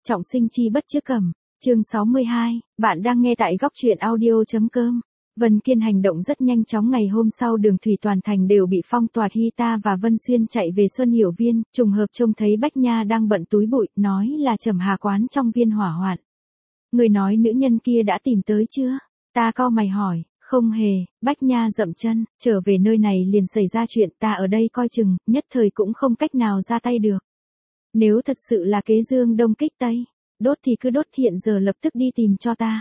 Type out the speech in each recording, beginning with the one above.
Trọng sinh chi bất chứa cẩm. Chương 62, bạn đang nghe tại góc truyện audio.com. Vân Kiên hành động rất nhanh chóng, ngày hôm sau đường thủy toàn thành đều bị phong tỏa. Khi ta và Vân Xuyên chạy về Xuân Hiểu Viên, trùng hợp trông thấy Bách Nha đang bận túi bụi, nói là Trầm Hà quán trong viên hỏa hoạn. Người nói nữ nhân kia đã tìm tới chưa? Ta cau mày hỏi. Không hề. Bách Nha dậm chân, trở về nơi này liền xảy ra chuyện, ta ở đây coi chừng, nhất thời cũng không cách nào ra tay được. Nếu thật sự là kế dương đông kích tây, đốt thì cứ đốt, hiện giờ lập tức đi tìm cho ta.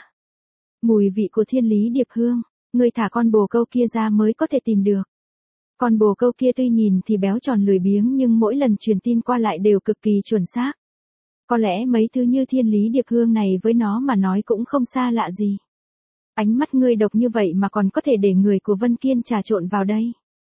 Mùi vị của thiên lý điệp hương, người thả con bồ câu kia ra mới có thể tìm được. Con bồ câu kia tuy nhìn thì béo tròn lười biếng nhưng mỗi lần truyền tin qua lại đều cực kỳ chuẩn xác. Có lẽ mấy thứ như thiên lý điệp hương này với nó mà nói cũng không xa lạ gì. Ánh mắt ngươi độc như vậy mà còn có thể để người của Vân Kiên trà trộn vào đây.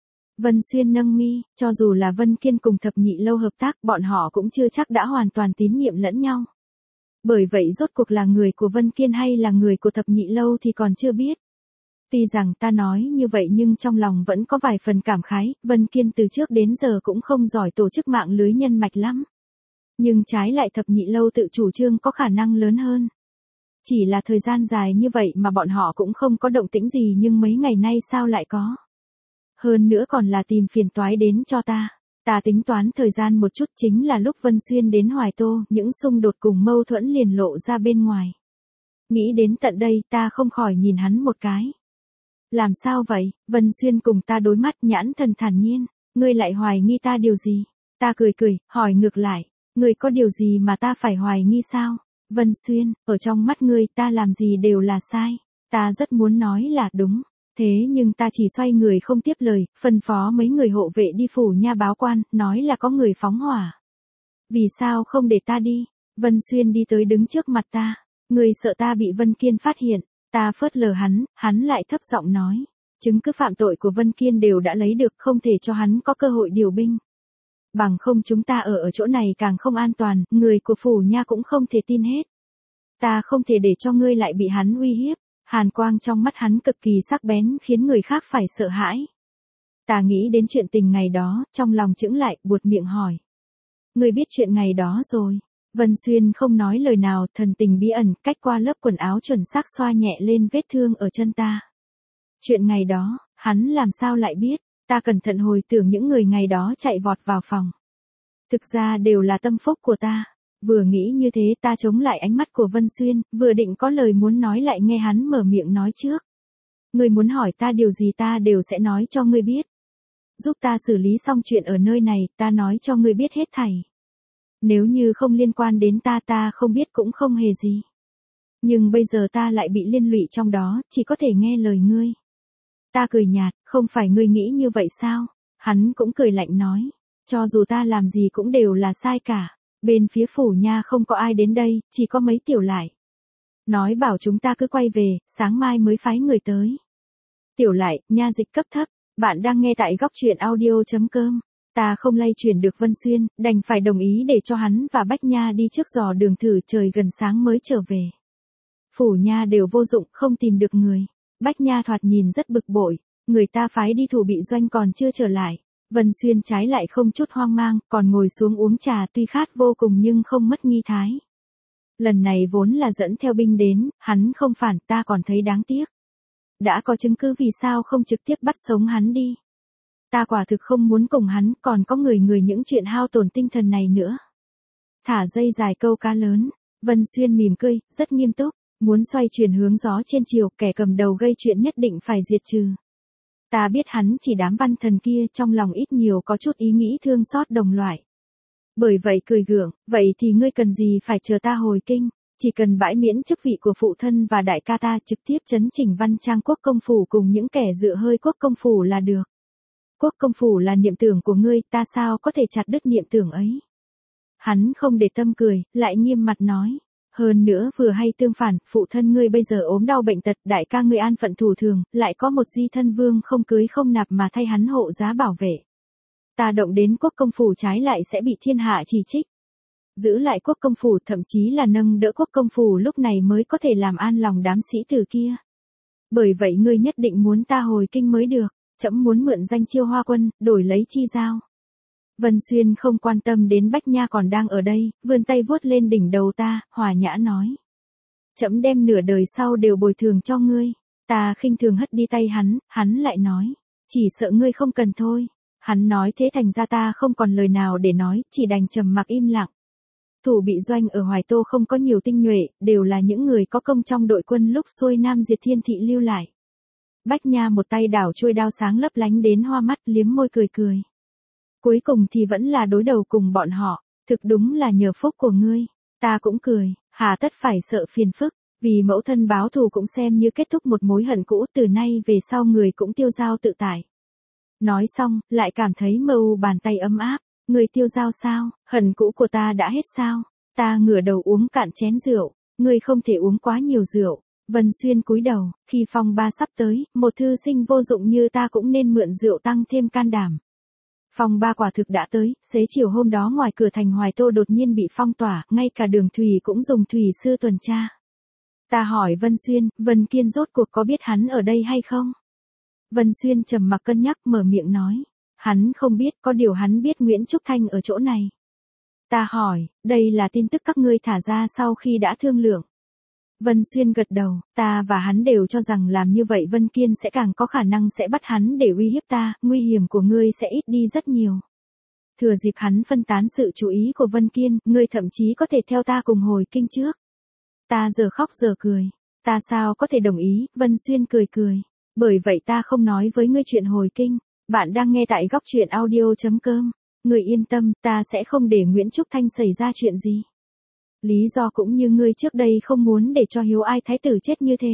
Vân Xuyên nâng mi, cho dù là Vân Kiên cùng Thập Nhị Lâu hợp tác, bọn họ cũng chưa chắc đã hoàn toàn tín nhiệm lẫn nhau. Bởi vậy rốt cuộc là người của Vân Kiên hay là người của Thập Nhị Lâu thì còn chưa biết. Tuy rằng ta nói như vậy nhưng trong lòng vẫn có vài phần cảm khái, Vân Kiên từ trước đến giờ cũng không giỏi tổ chức mạng lưới nhân mạch lắm. Nhưng trái lại Thập Nhị Lâu tự chủ trương có khả năng lớn hơn. Chỉ là thời gian dài như vậy mà bọn họ cũng không có động tĩnh gì, nhưng mấy ngày nay sao lại có. Hơn nữa còn là tìm phiền toái đến cho ta. Ta tính toán thời gian một chút, chính là lúc Vân Xuyên đến Hoài Tô, những xung đột cùng mâu thuẫn liền lộ ra bên ngoài. Nghĩ đến tận đây ta không khỏi nhìn hắn một cái. Làm sao vậy? Vân Xuyên cùng ta đối mắt, nhãn thần thản nhiên. Ngươi lại hoài nghi ta điều gì? Ta cười cười, hỏi ngược lại. Ngươi có điều gì mà ta phải hoài nghi sao? Vân Xuyên, ở trong mắt ngươi ta làm gì đều là sai. Ta rất muốn nói là đúng. Thế nhưng ta chỉ xoay người không tiếp lời, phân phó mấy người hộ vệ đi phủ nha báo quan, nói là có người phóng hỏa. Vì sao không để ta đi? Vân Xuyên đi tới đứng trước mặt ta. Người sợ ta bị Vân Kiên phát hiện. Ta phớt lờ hắn lại thấp giọng nói. Chứng cứ phạm tội của Vân Kiên đều đã lấy được, không thể cho hắn có cơ hội điều binh. Bằng không chúng ta ở chỗ này càng không an toàn, người của phủ nha cũng không thể tin hết. Ta không thể để cho ngươi lại bị hắn uy hiếp. Hàn quang trong mắt hắn cực kỳ sắc bén, khiến người khác phải sợ hãi. Ta nghĩ đến chuyện tình ngày đó, trong lòng chững lại, buột miệng hỏi. Ngươi biết chuyện ngày đó rồi. Vân Xuyên không nói lời nào, thần tình bí ẩn, cách qua lớp quần áo chuẩn xác xoa nhẹ lên vết thương ở chân ta. Chuyện ngày đó, hắn làm sao lại biết? Ta cẩn thận hồi tưởng những người ngày đó chạy vọt vào phòng. Thực ra đều là tâm phúc của ta. Vừa nghĩ như thế ta chống lại ánh mắt của Vân Xuyên, vừa định có lời muốn nói lại nghe hắn mở miệng nói trước. Ngươi muốn hỏi ta điều gì ta đều sẽ nói cho ngươi biết. Giúp ta xử lý xong chuyện ở nơi này, ta nói cho ngươi biết hết thảy. Nếu như không liên quan đến ta không biết cũng không hề gì. Nhưng bây giờ ta lại bị liên lụy trong đó, chỉ có thể nghe lời ngươi. Ta cười nhạt, không phải ngươi nghĩ như vậy sao? Hắn cũng cười lạnh nói. Cho dù ta làm gì cũng đều là sai cả. Bên phía phủ nha không có ai đến đây, chỉ có mấy tiểu lại. Nói bảo chúng ta cứ quay về, sáng mai mới phái người tới. Tiểu lại, nha dịch cấp thấp, bạn đang nghe tại góc truyện audio.com. Ta không lay chuyển được Vân Xuyên, đành phải đồng ý để cho hắn và Bách Nha đi trước dò đường thử, trời gần sáng mới trở về. Phủ nha đều vô dụng, không tìm được người. Bách Nha thoạt nhìn rất bực bội, người ta phái đi thủ bị doanh còn chưa trở lại. Vân Xuyên trái lại không chút hoang mang, còn ngồi xuống uống trà, tuy khát vô cùng nhưng không mất nghi thái. Lần này vốn là dẫn theo binh đến, hắn không phản, ta còn thấy đáng tiếc. Đã có chứng cứ vì sao không trực tiếp bắt sống hắn đi. Ta quả thực không muốn cùng hắn, còn có người những chuyện hao tổn tinh thần này nữa. Thả dây dài câu cá lớn, Vân Xuyên mỉm cười, rất nghiêm túc, muốn xoay chuyển hướng gió trên chiều, kẻ cầm đầu gây chuyện nhất định phải diệt trừ. Ta biết hắn chỉ đám văn thần kia, trong lòng ít nhiều có chút ý nghĩ thương xót đồng loại. Bởi vậy cười gượng, vậy thì ngươi cần gì phải chờ ta hồi kinh, chỉ cần bãi miễn chức vị của phụ thân và đại ca ta, trực tiếp chấn chỉnh Văn Trang Quốc công phủ cùng những kẻ dựa hơi Quốc công phủ là được. Quốc công phủ là niệm tưởng của ngươi, ta sao có thể chặt đứt niệm tưởng ấy. Hắn không để tâm cười, lại nghiêm mặt nói. Hơn nữa vừa hay tương phản, phụ thân ngươi bây giờ ốm đau bệnh tật, đại ca ngươi an phận thủ thường, lại có một di thân vương không cưới không nạp mà thay hắn hộ giá bảo vệ. Ta động đến quốc công phủ trái lại sẽ bị thiên hạ chỉ trích. Giữ lại quốc công phủ, thậm chí là nâng đỡ quốc công phủ, lúc này mới có thể làm an lòng đám sĩ tử kia. Bởi vậy ngươi nhất định muốn ta hồi kinh mới được, trẫm muốn mượn danh Chiêu Hoa quân, đổi lấy chi giao. Vân Xuyên không quan tâm đến Bách Nha còn đang ở đây, vươn tay vuốt lên đỉnh đầu ta, hòa nhã nói. Trẫm đem nửa đời sau đều bồi thường cho ngươi. Ta khinh thường hất đi tay hắn lại nói. Chỉ sợ ngươi không cần thôi. Hắn nói thế thành ra ta không còn lời nào để nói, chỉ đành trầm mặc im lặng. Thủ bị doanh ở Hoài Tô không có nhiều tinh nhuệ, đều là những người có công trong đội quân lúc xuôi Nam diệt Thiên Thị lưu lại. Bách Nha một tay đảo chuôi đao sáng lấp lánh đến hoa mắt, liếm môi cười cười. Cuối cùng thì vẫn là đối đầu cùng bọn họ, thực đúng là nhờ phúc của ngươi. Ta cũng cười, hà tất phải sợ phiền phức, vì mẫu thân báo thù cũng xem như kết thúc một mối hận cũ, từ nay về sau người cũng tiêu dao tự tại. Nói xong, lại cảm thấy mơ u bàn tay ấm áp. Người tiêu dao sao, hận cũ của ta đã hết sao? Ta ngửa đầu uống cạn chén rượu, ngươi không thể uống quá nhiều rượu. Vân Xuyên cúi đầu, khi phong ba sắp tới, một thư sinh vô dụng như ta cũng nên mượn rượu tăng thêm can đảm. Phong ba quả thực đã tới, xế chiều hôm đó ngoài cửa thành Hoài Tô đột nhiên bị phong tỏa, ngay cả đường thủy cũng dùng thủy sư tuần tra. Ta hỏi Vân Xuyên, Vân Kiên rốt cuộc có biết hắn ở đây hay không? Vân Xuyên trầm mặc cân nhắc mở miệng nói. Hắn không biết, có điều hắn biết Nguyễn Trúc Thanh ở chỗ này. Ta hỏi, đây là tin tức các ngươi thả ra sau khi đã thương lượng. Vân Xuyên gật đầu, ta và hắn đều cho rằng làm như vậy Vân Kiên sẽ càng có khả năng sẽ bắt hắn để uy hiếp ta, nguy hiểm của ngươi sẽ ít đi rất nhiều. Thừa dịp hắn phân tán sự chú ý của Vân Kiên, ngươi thậm chí có thể theo ta cùng hồi kinh trước. Ta giờ khóc giờ cười. Ta sao có thể đồng ý, Vân Xuyên cười cười. Bởi vậy ta không nói với ngươi chuyện hồi kinh. Bạn đang nghe tại góc truyện audio.com. Ngươi yên tâm, ta sẽ không để Nguyễn Trúc Thanh xảy ra chuyện gì. Lý do cũng như ngươi trước đây không muốn để cho Hiếu Ai thái tử chết như thế.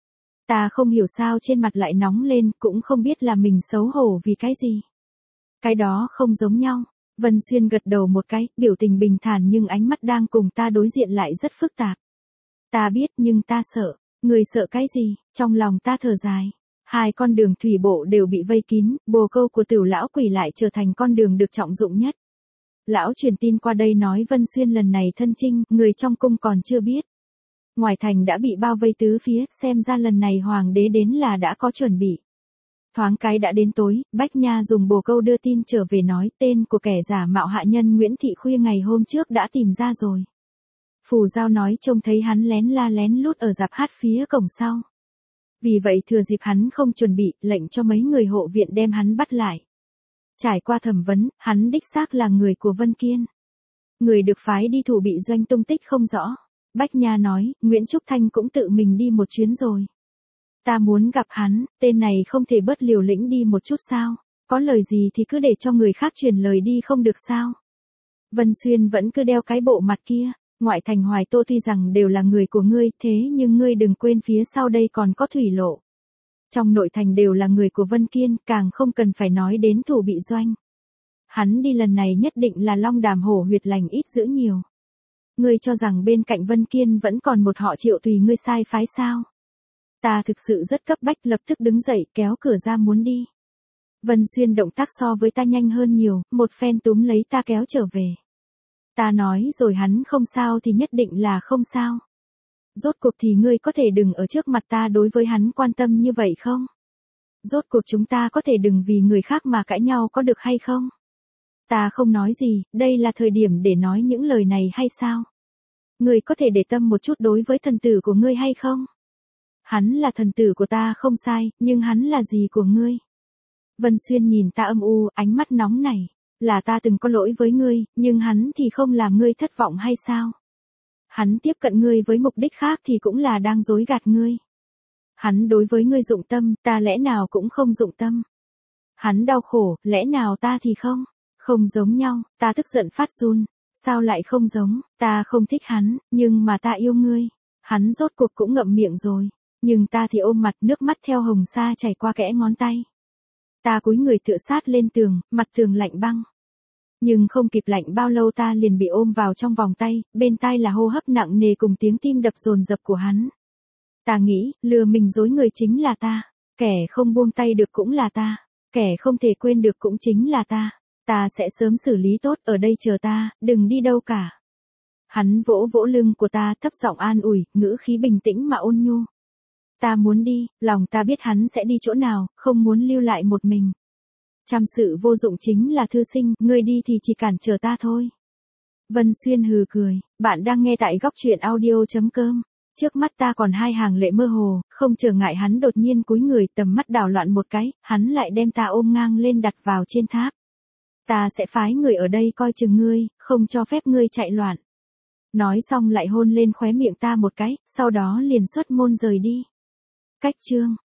Ta không hiểu sao trên mặt lại nóng lên, cũng không biết là mình xấu hổ vì cái gì. Cái đó không giống nhau. Vân Xuyên gật đầu một cái, biểu tình bình thản nhưng ánh mắt đang cùng ta đối diện lại rất phức tạp. Ta biết nhưng ta sợ. Ngươi sợ cái gì? Trong lòng ta thở dài. Hai con đường thủy bộ đều bị vây kín, bồ câu của Tửu lão quỷ lại trở thành con đường được trọng dụng nhất. Lão truyền tin qua đây nói Vân Xuyên lần này thân chinh, người trong cung còn chưa biết. Ngoài thành đã bị bao vây tứ phía, xem ra lần này hoàng đế đến là đã có chuẩn bị. Thoáng cái đã đến tối, Bách Nha dùng bồ câu đưa tin trở về nói tên của kẻ giả mạo hạ nhân Nguyễn Thị khuya ngày hôm trước đã tìm ra rồi. Phù Giao nói trông thấy hắn lén la lén lút ở rạp hát phía cổng sau. Vì vậy thừa dịp hắn không chuẩn bị, lệnh cho mấy người hộ viện đem hắn bắt lại. Trải qua thẩm vấn, hắn đích xác là người của Vân Kiên. Người được phái đi thủ bị doanh tung tích không rõ. Bách Nha nói, Nguyễn Trúc Thanh cũng tự mình đi một chuyến rồi. Ta muốn gặp hắn, tên này không thể bớt liều lĩnh đi một chút sao? Có lời gì thì cứ để cho người khác truyền lời đi không được sao? Vân Xuyên vẫn cứ đeo cái bộ mặt kia. Ngoại thành Hoài Tô tuy rằng đều là người của ngươi, thế nhưng ngươi đừng quên phía sau đây còn có thủy lộ. Trong nội thành đều là người của Vân Kiên, càng không cần phải nói đến thủ bị doanh. Hắn đi lần này nhất định là long đàm hổ huyệt lành ít dữ nhiều. Ngươi cho rằng bên cạnh Vân Kiên vẫn còn một họ Triệu tùy ngươi sai phái sao? Ta thực sự rất cấp bách, lập tức đứng dậy kéo cửa ra muốn đi. Vân Xuyên động tác so với ta nhanh hơn nhiều, một phen túm lấy ta kéo trở về. Ta nói rồi hắn không sao thì nhất định là không sao. Rốt cuộc thì ngươi có thể đừng ở trước mặt ta đối với hắn quan tâm như vậy không? Rốt cuộc chúng ta có thể đừng vì người khác mà cãi nhau có được hay không? Ta không nói gì, đây là thời điểm để nói những lời này hay sao? Ngươi có thể để tâm một chút đối với thần tử của ngươi hay không? Hắn là thần tử của ta không sai, nhưng hắn là gì của ngươi? Vân Xuyên nhìn ta âm u, ánh mắt nóng nảy. Là ta từng có lỗi với ngươi, nhưng hắn thì không làm ngươi thất vọng hay sao? Hắn tiếp cận ngươi với mục đích khác thì cũng là đang dối gạt ngươi. Hắn đối với ngươi dụng tâm, ta lẽ nào cũng không dụng tâm. Hắn đau khổ, lẽ nào ta thì không? Không giống nhau, ta tức giận phát run. Sao lại không giống, ta không thích hắn, nhưng mà ta yêu ngươi. Hắn rốt cuộc cũng ngậm miệng rồi. Nhưng ta thì ôm mặt, nước mắt theo hồng sa chảy qua kẽ ngón tay. Ta cúi người tựa sát lên tường, mặt tường lạnh băng. Nhưng không kịp lạnh bao lâu ta liền bị ôm vào trong vòng tay, bên tai là hô hấp nặng nề cùng tiếng tim đập dồn dập của hắn. Ta nghĩ, lừa mình dối người chính là ta, kẻ không buông tay được cũng là ta, kẻ không thể quên được cũng chính là ta. Ta sẽ sớm xử lý tốt, ở đây chờ ta, đừng đi đâu cả. Hắn vỗ vỗ lưng của ta, thấp giọng an ủi, ngữ khí bình tĩnh mà ôn nhu. Ta muốn đi, lòng ta biết hắn sẽ đi chỗ nào, không muốn lưu lại một mình. Trăm sự vô dụng chính là thư sinh, ngươi đi thì chỉ cản trở ta thôi. Vân Xuyên hừ cười, bạn đang nghe tại góc truyện audio.com. Trước mắt ta còn hai hàng lệ mơ hồ, không trở ngại hắn đột nhiên cúi người, tầm mắt đảo loạn một cái, hắn lại đem ta ôm ngang lên đặt vào trên tháp. Ta sẽ phái người ở đây coi chừng ngươi, không cho phép ngươi chạy loạn. Nói xong lại hôn lên khóe miệng ta một cái, sau đó liền xuất môn rời đi. Cách chương